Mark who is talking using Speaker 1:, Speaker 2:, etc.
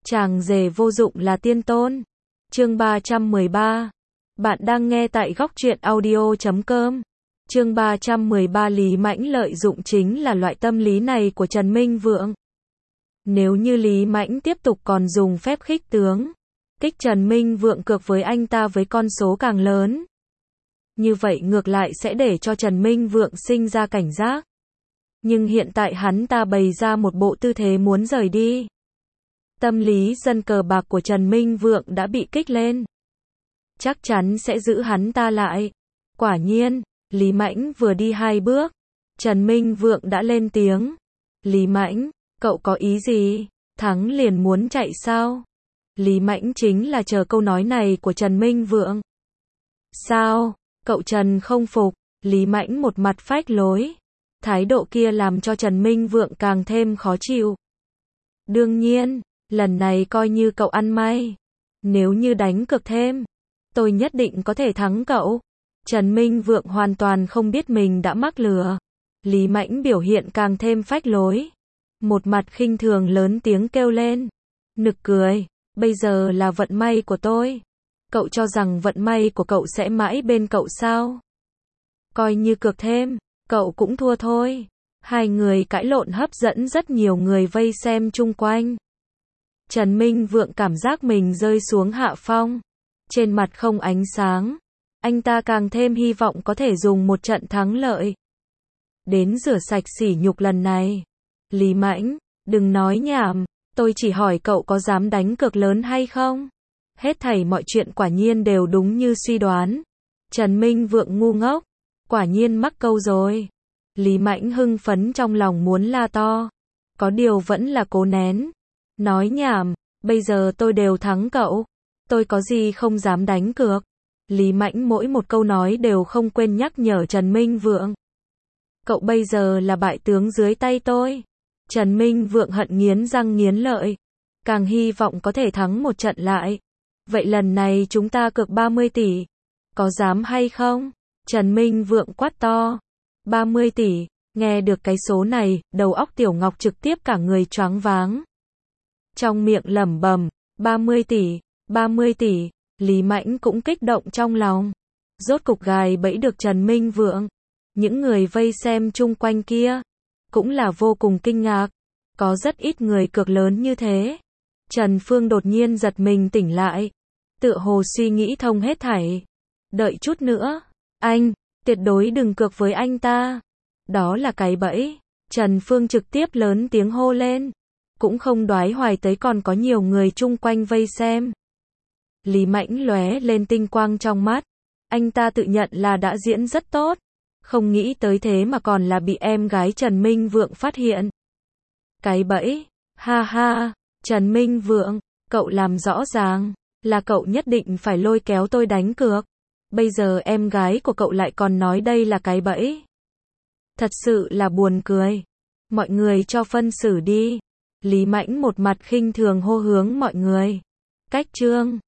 Speaker 1: Chàng rể vô dụng là tiên tôn. Chương 313. Bạn đang nghe tại góc truyện audio.com. Chương 313. Lý Mãnh lợi dụng chính là loại tâm lý này của Trần Minh Vượng. Nếu như Lý Mãnh tiếp tục còn dùng phép khích tướng, kích Trần Minh Vượng cược với anh ta với con số càng lớn, như vậy ngược lại sẽ để cho Trần Minh Vượng sinh ra cảnh giác. Nhưng hiện tại hắn ta bày ra một bộ tư thế muốn rời đi. Tâm lý dân cờ bạc của Trần Minh Vượng đã bị kích lên. Chắc chắn sẽ giữ hắn ta lại. Quả nhiên, Lý Mãnh vừa đi 2 bước, Trần Minh Vượng đã lên tiếng. Lý Mãnh, cậu có ý gì? Thắng liền muốn chạy sao? Lý Mãnh chính là chờ câu nói này của Trần Minh Vượng. Sao? Cậu Trần không phục. Lý Mãnh một mặt phách lối. Thái độ kia làm cho Trần Minh Vượng càng thêm khó chịu. Đương nhiên, lần này coi như cậu ăn may. Nếu như đánh cược thêm, tôi nhất định có thể thắng cậu. Trần Minh Vượng hoàn toàn không biết mình đã mắc lừa. Lý Mãnh biểu hiện càng thêm phách lối. Một mặt khinh thường lớn tiếng kêu lên. Nực cười, bây giờ là vận may của tôi. Cậu cho rằng vận may của cậu sẽ mãi bên cậu sao? Coi như cược thêm, cậu cũng thua thôi. Hai người cãi lộn hấp dẫn rất nhiều người vây xem chung quanh. Trần Minh Vượng cảm giác mình rơi xuống hạ phong. Trên mặt không ánh sáng. Anh ta càng thêm hy vọng có thể dùng một trận thắng lợi đến rửa sạch sỉ nhục lần này. Lý Mãnh, đừng nói nhảm, tôi chỉ hỏi cậu có dám đánh cược lớn hay không? Hết thảy mọi chuyện quả nhiên đều đúng như suy đoán. Trần Minh Vượng ngu ngốc, quả nhiên mắc câu rồi. Lý Mãnh hưng phấn trong lòng muốn la to, có điều vẫn là cố nén. Nói nhảm, bây giờ tôi đều thắng cậu, tôi có gì không dám đánh cược. Lý Mãnh mỗi một câu nói đều không quên nhắc nhở Trần Minh Vượng. Cậu bây giờ là bại tướng dưới tay tôi. Trần Minh Vượng hận nghiến răng nghiến lợi, càng hy vọng có thể thắng một trận lại. Vậy lần này chúng ta cược 30 tỷ. Có dám hay không? Trần Minh Vượng quát to. 30 tỷ, nghe được cái số này, đầu óc Tiểu Ngọc trực tiếp cả người choáng váng. Trong miệng lẩm bẩm, 30 tỷ, 30 tỷ, Lý Mãnh cũng kích động trong lòng. Rốt cục gài bẫy được Trần Minh Vượng. Những người vây xem chung quanh kia cũng là vô cùng kinh ngạc. Có rất ít người cược lớn như thế. Trần Phương đột nhiên giật mình tỉnh lại. Tựa hồ suy nghĩ thông hết thảy. Đợi chút nữa, anh, tuyệt đối đừng cược với anh ta. Đó là cái bẫy. Trần Phương trực tiếp lớn tiếng hô lên. Cũng không đoái hoài tới còn có nhiều người chung quanh vây xem. Lý Mãnh lóe lên tinh quang trong mắt. Anh ta tự nhận là đã diễn rất tốt. Không nghĩ tới thế mà còn là bị em gái Trần Minh Vượng phát hiện. Cái bẫy, ha ha, Trần Minh Vượng, cậu làm rõ ràng, là cậu nhất định phải lôi kéo tôi đánh cược. Bây giờ em gái của cậu lại còn nói đây là cái bẫy. Thật sự là buồn cười. Mọi người cho phân xử đi. Lý Mãnh một mặt khinh thường hô hướng mọi người. Cách chương